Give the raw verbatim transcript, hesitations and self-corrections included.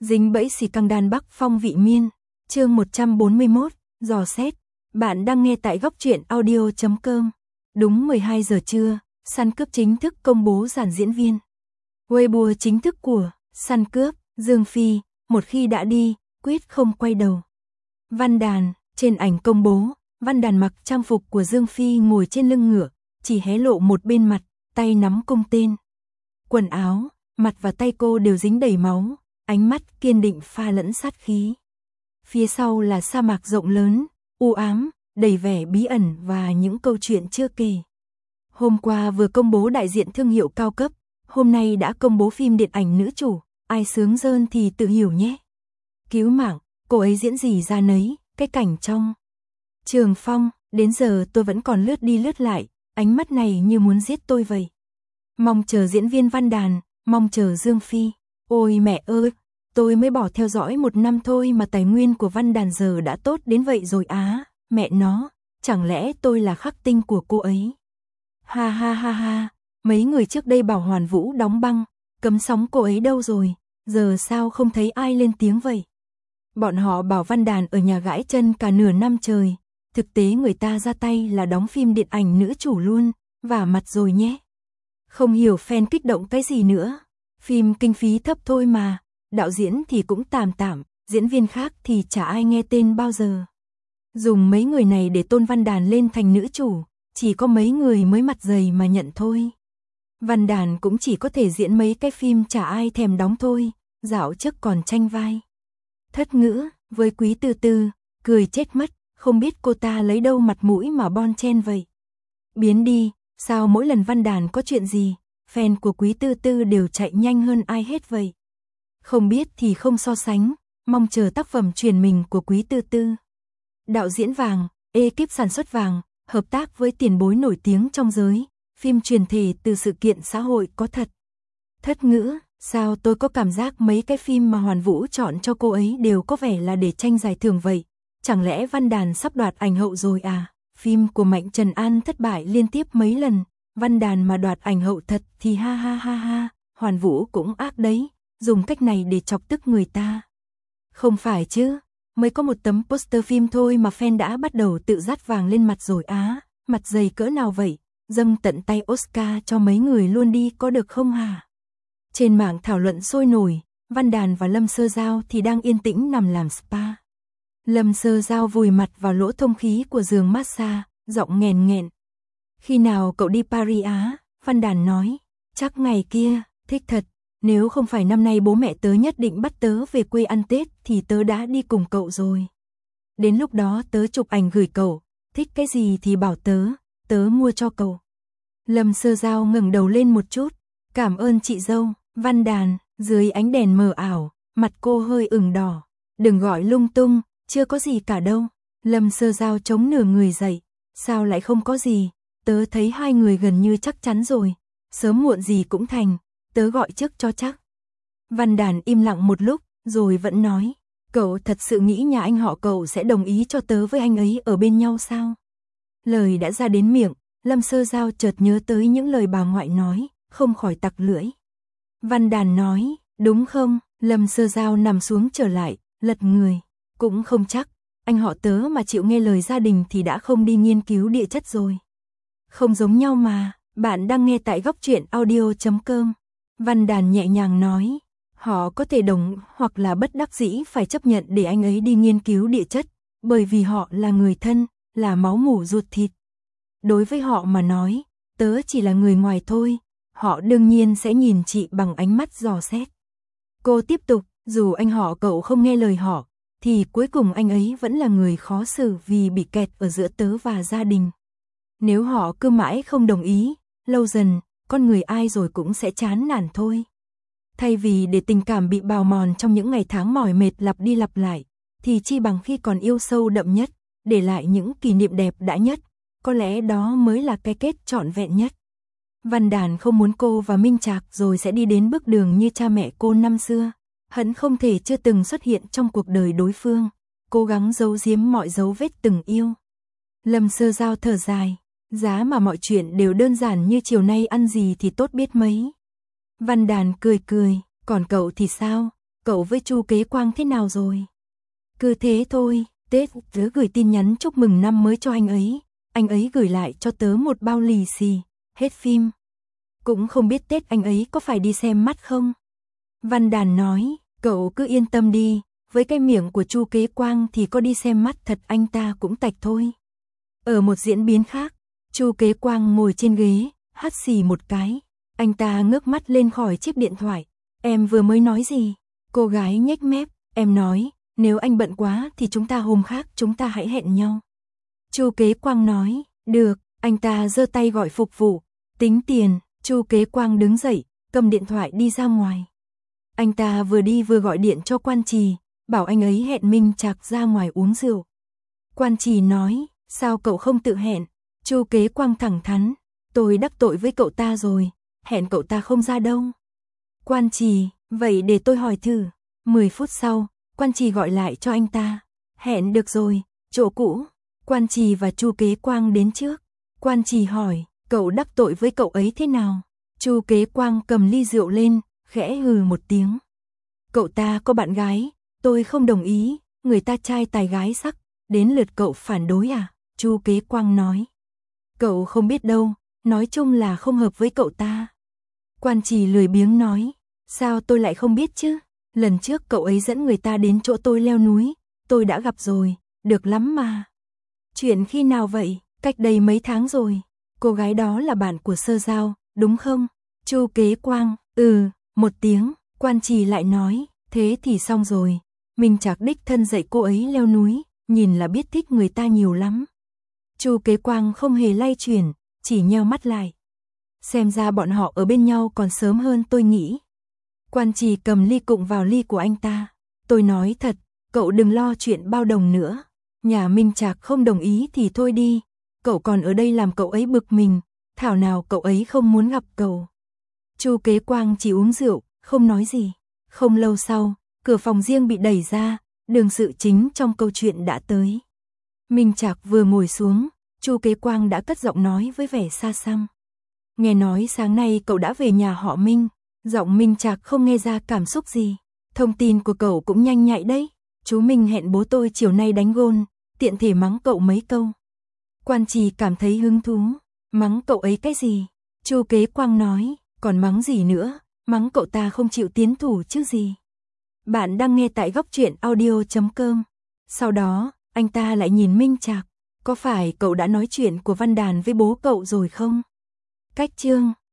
Dính bẫy xì căng đan Bắc Phong vị miên, chương một trăm bốn mươi mốt, dò xét. Bạn đang nghe tại góc truyện audio chấm com. Đúng mười hai giờ trưa, săn cướp chính thức công bố dàn diễn viên. Weibo chính thức của săn cướp, Dương Phi, một khi đã đi, quyết không quay đầu. Văn Đàn, trên ảnh công bố, Văn Đàn mặc trang phục của Dương Phi ngồi trên lưng ngựa, chỉ hé lộ một bên mặt, tay nắm cung tên. Quần áo, mặt và tay cô đều dính đầy máu, ánh mắt kiên định pha lẫn sát khí. Phía sau là sa mạc rộng lớn, u ám, đầy vẻ bí ẩn và những câu chuyện chưa kể. Hôm qua vừa công bố đại diện thương hiệu cao cấp, hôm nay đã công bố phim điện ảnh nữ chủ, ai sướng rơn thì tự hiểu nhé. Cứu mạng, cô ấy diễn gì ra nấy, cái cảnh trong Trường Phong, đến giờ tôi vẫn còn lướt đi lướt lại, ánh mắt này như muốn giết tôi vậy. Mong chờ diễn viên Văn Đàn, mong chờ Dương Phi. Ôi mẹ ơi, tôi mới bỏ theo dõi một năm thôi mà tài nguyên của Văn Đàn giờ đã tốt đến vậy rồi á, mẹ nó, chẳng lẽ tôi là khắc tinh của cô ấy. Ha ha ha ha, mấy người trước đây bảo Hoàn Vũ đóng băng, cấm sóng cô ấy đâu rồi, giờ sao không thấy ai lên tiếng vậy. Bọn họ bảo Văn Đàn ở nhà gãi chân cả nửa năm trời, thực tế người ta ra tay là đóng phim điện ảnh nữ chủ luôn, vả mặt rồi nhé. Không hiểu fan kích động cái gì nữa, phim kinh phí thấp thôi mà, đạo diễn thì cũng tạm tạm, diễn viên khác thì chả ai nghe tên bao giờ. Dùng mấy người này để tôn Văn Đàn lên thành nữ chủ, chỉ có mấy người mới mặt dày mà nhận thôi. Văn Đàn cũng chỉ có thể diễn mấy cái phim chả ai thèm đóng thôi, dạo trước còn tranh vai Thất Ngữ với Quý Tư Tư, cười chết mất, không biết cô ta lấy đâu mặt mũi mà bon chen vậy. Biến đi, sao mỗi lần Văn Đàn có chuyện gì, fan của Quý Tư Tư đều chạy nhanh hơn ai hết vậy. Không biết thì không so sánh, mong chờ tác phẩm truyền mình của Quý Tư Tư. Đạo diễn vàng, ekip sản xuất vàng, hợp tác với tiền bối nổi tiếng trong giới, phim truyền thể từ sự kiện xã hội có thật. Thất Ngữ, sao tôi có cảm giác mấy cái phim mà Hoàn Vũ chọn cho cô ấy đều có vẻ là để tranh giải thưởng vậy, chẳng lẽ Văn Đàn sắp đoạt ảnh hậu rồi à? Phim của Mạnh Trần An thất bại liên tiếp mấy lần, Văn Đàn mà đoạt ảnh hậu thật thì ha ha ha ha, Hoàn Vũ cũng ác đấy, dùng cách này để chọc tức người ta. Không phải chứ, mới có một tấm poster phim thôi mà fan đã bắt đầu tự dát vàng lên mặt rồi á, mặt dày cỡ nào vậy, dâng tận tay Oscar cho mấy người luôn đi có được không hả? Trên mạng thảo luận sôi nổi, Văn Đàn và Lâm Sơ Giao thì đang yên tĩnh nằm làm spa. Lâm Sơ Giao vùi mặt vào lỗ thông khí của giường massage, giọng nghẹn nghẹn. Khi nào cậu đi Paris á? Văn Đàn nói, chắc ngày kia, thích thật, nếu không phải năm nay bố mẹ tớ nhất định bắt tớ về quê ăn Tết thì tớ đã đi cùng cậu rồi. Đến lúc đó tớ chụp ảnh gửi cậu, thích cái gì thì bảo tớ, tớ mua cho cậu. Lâm Sơ Giao ngẩng đầu lên một chút, cảm ơn chị dâu. Văn Đàn, dưới ánh đèn mờ ảo, mặt cô hơi ửng đỏ, đừng gọi lung tung, chưa có gì cả đâu. Lâm Sơ Giao chống nửa người dậy, sao lại không có gì, tớ thấy hai người gần như chắc chắn rồi, sớm muộn gì cũng thành, tớ gọi trước cho chắc. Văn Đàn im lặng một lúc, rồi vẫn nói, cậu thật sự nghĩ nhà anh họ cậu sẽ đồng ý cho tớ với anh ấy ở bên nhau sao? Lời đã ra đến miệng, Lâm Sơ Giao chợt nhớ tới những lời bà ngoại nói, không khỏi tặc lưỡi. Văn Đàn nói, đúng không? Lâm Sơ Giao nằm xuống trở lại, lật người, cũng không chắc, anh họ tớ mà chịu nghe lời gia đình thì đã không đi nghiên cứu địa chất rồi. Không giống nhau mà, bạn đang nghe tại góc truyện audio chấm com. Văn Đàn nhẹ nhàng nói, họ có thể đồng hoặc là bất đắc dĩ phải chấp nhận để anh ấy đi nghiên cứu địa chất, bởi vì họ là người thân, là máu mủ ruột thịt. Đối với họ mà nói, tớ chỉ là người ngoài thôi, họ đương nhiên sẽ nhìn chị bằng ánh mắt dò xét. Cô tiếp tục, dù anh họ cậu không nghe lời họ, thì cuối cùng anh ấy vẫn là người khó xử vì bị kẹt ở giữa tớ và gia đình. Nếu họ cứ mãi không đồng ý, lâu dần, con người ai rồi cũng sẽ chán nản thôi. Thay vì để tình cảm bị bào mòn trong những ngày tháng mỏi mệt lặp đi lặp lại, thì chi bằng khi còn yêu sâu đậm nhất, để lại những kỷ niệm đẹp đẽ nhất, có lẽ đó mới là cái kết trọn vẹn nhất. Văn Đàn không muốn cô và Minh Trạc rồi sẽ đi đến bước đường như cha mẹ cô năm xưa, hận không thể chưa từng xuất hiện trong cuộc đời đối phương, cố gắng giấu giếm mọi dấu vết từng yêu. Lâm Sơ Giao thở dài, giá mà mọi chuyện đều đơn giản như chiều nay ăn gì thì tốt biết mấy. Văn Đàn cười cười, còn cậu thì sao? cậu với Chu Kế Quang thế nào rồi? Cứ thế thôi, Tết tớ gửi tin nhắn chúc mừng năm mới cho anh ấy, anh ấy gửi lại cho tớ một bao lì xì, hết phim. Cũng không biết Tết anh ấy có phải đi xem mắt không? Văn Đàn nói, cậu cứ yên tâm đi, với cái miệng của Chu Kế Quang thì có đi xem mắt thật anh ta cũng tạch thôi. Ở một diễn biến khác, Chu Kế Quang ngồi trên ghế, hắt xì một cái, anh ta ngước mắt lên khỏi chiếc điện thoại. Em vừa mới nói gì? Cô gái nhếch mép, em nói, nếu anh bận quá thì chúng ta hôm khác chúng ta hãy hẹn nhau. Chu Kế Quang nói, được, anh ta giơ tay gọi phục vụ, tính tiền. Chu Kế Quang đứng dậy, cầm điện thoại đi ra ngoài. Anh ta vừa đi vừa gọi điện cho Quan Trì, bảo anh ấy hẹn Minh Trạc ra ngoài uống rượu. Quan Trì nói, sao cậu không tự hẹn? Chu Kế Quang thẳng thắn, tôi đắc tội với cậu ta rồi, hẹn cậu ta không ra đâu. Quan Trì, vậy để tôi hỏi thử. mười phút sau, Quan Trì gọi lại cho anh ta. Hẹn được rồi, chỗ cũ. Quan Trì và Chu Kế Quang đến trước. Quan Trì hỏi, cậu đắc tội với cậu ấy thế nào? Chu Kế Quang cầm ly rượu lên, khẽ hừ một tiếng. Cậu ta có bạn gái, tôi không đồng ý, người ta trai tài gái sắc, đến lượt cậu phản đối à? Chu Kế Quang nói. Cậu không biết đâu, nói chung là không hợp với cậu ta. Quan Trì lười biếng nói, sao tôi lại không biết chứ? Lần trước cậu ấy dẫn người ta đến chỗ tôi leo núi, tôi đã gặp rồi, được lắm mà. Chuyện khi nào vậy? Cách đây mấy tháng rồi. Cô gái đó là bạn của Sơ Giao, đúng không? Chu Kế Quang, ừ, một tiếng. Quan Trì lại nói, thế thì xong rồi. Minh Trạc đích thân dạy cô ấy leo núi, nhìn là biết thích người ta nhiều lắm. Chu Kế Quang không hề lay chuyển, chỉ nheo mắt lại. Xem ra bọn họ ở bên nhau còn sớm hơn tôi nghĩ. Quan Trì cầm ly cụng vào ly của anh ta. Tôi nói thật, cậu đừng lo chuyện bao đồng nữa. Nhà Minh Trạc không đồng ý thì thôi đi. Cậu còn ở đây làm cậu ấy bực mình. Thảo nào cậu ấy không muốn gặp cậu. Chu Kế Quang chỉ uống rượu, không nói gì. Không lâu sau, cửa phòng riêng bị đẩy ra, đường sự chính trong câu chuyện đã tới. Minh Trạc vừa ngồi xuống, Chu Kế Quang đã cất giọng nói với vẻ xa xăm. Nghe nói sáng nay cậu đã về nhà họ Minh. Giọng Minh Trạc không nghe ra cảm xúc gì. Thông tin của cậu cũng nhanh nhạy đấy. Chú Minh hẹn bố tôi chiều nay đánh gôn, tiện thể mắng cậu mấy câu. Quan Trì cảm thấy hứng thú. Mắng cậu ấy cái gì? Chu Kế Quang nói, còn mắng gì nữa, mắng cậu ta không chịu tiến thủ chứ gì. Bạn đang nghe tại góc truyện audio chấm com. Sau đó, anh ta lại nhìn Minh Trạc. Có phải cậu đã nói chuyện của Văn Đàn với bố cậu rồi không? Cách chương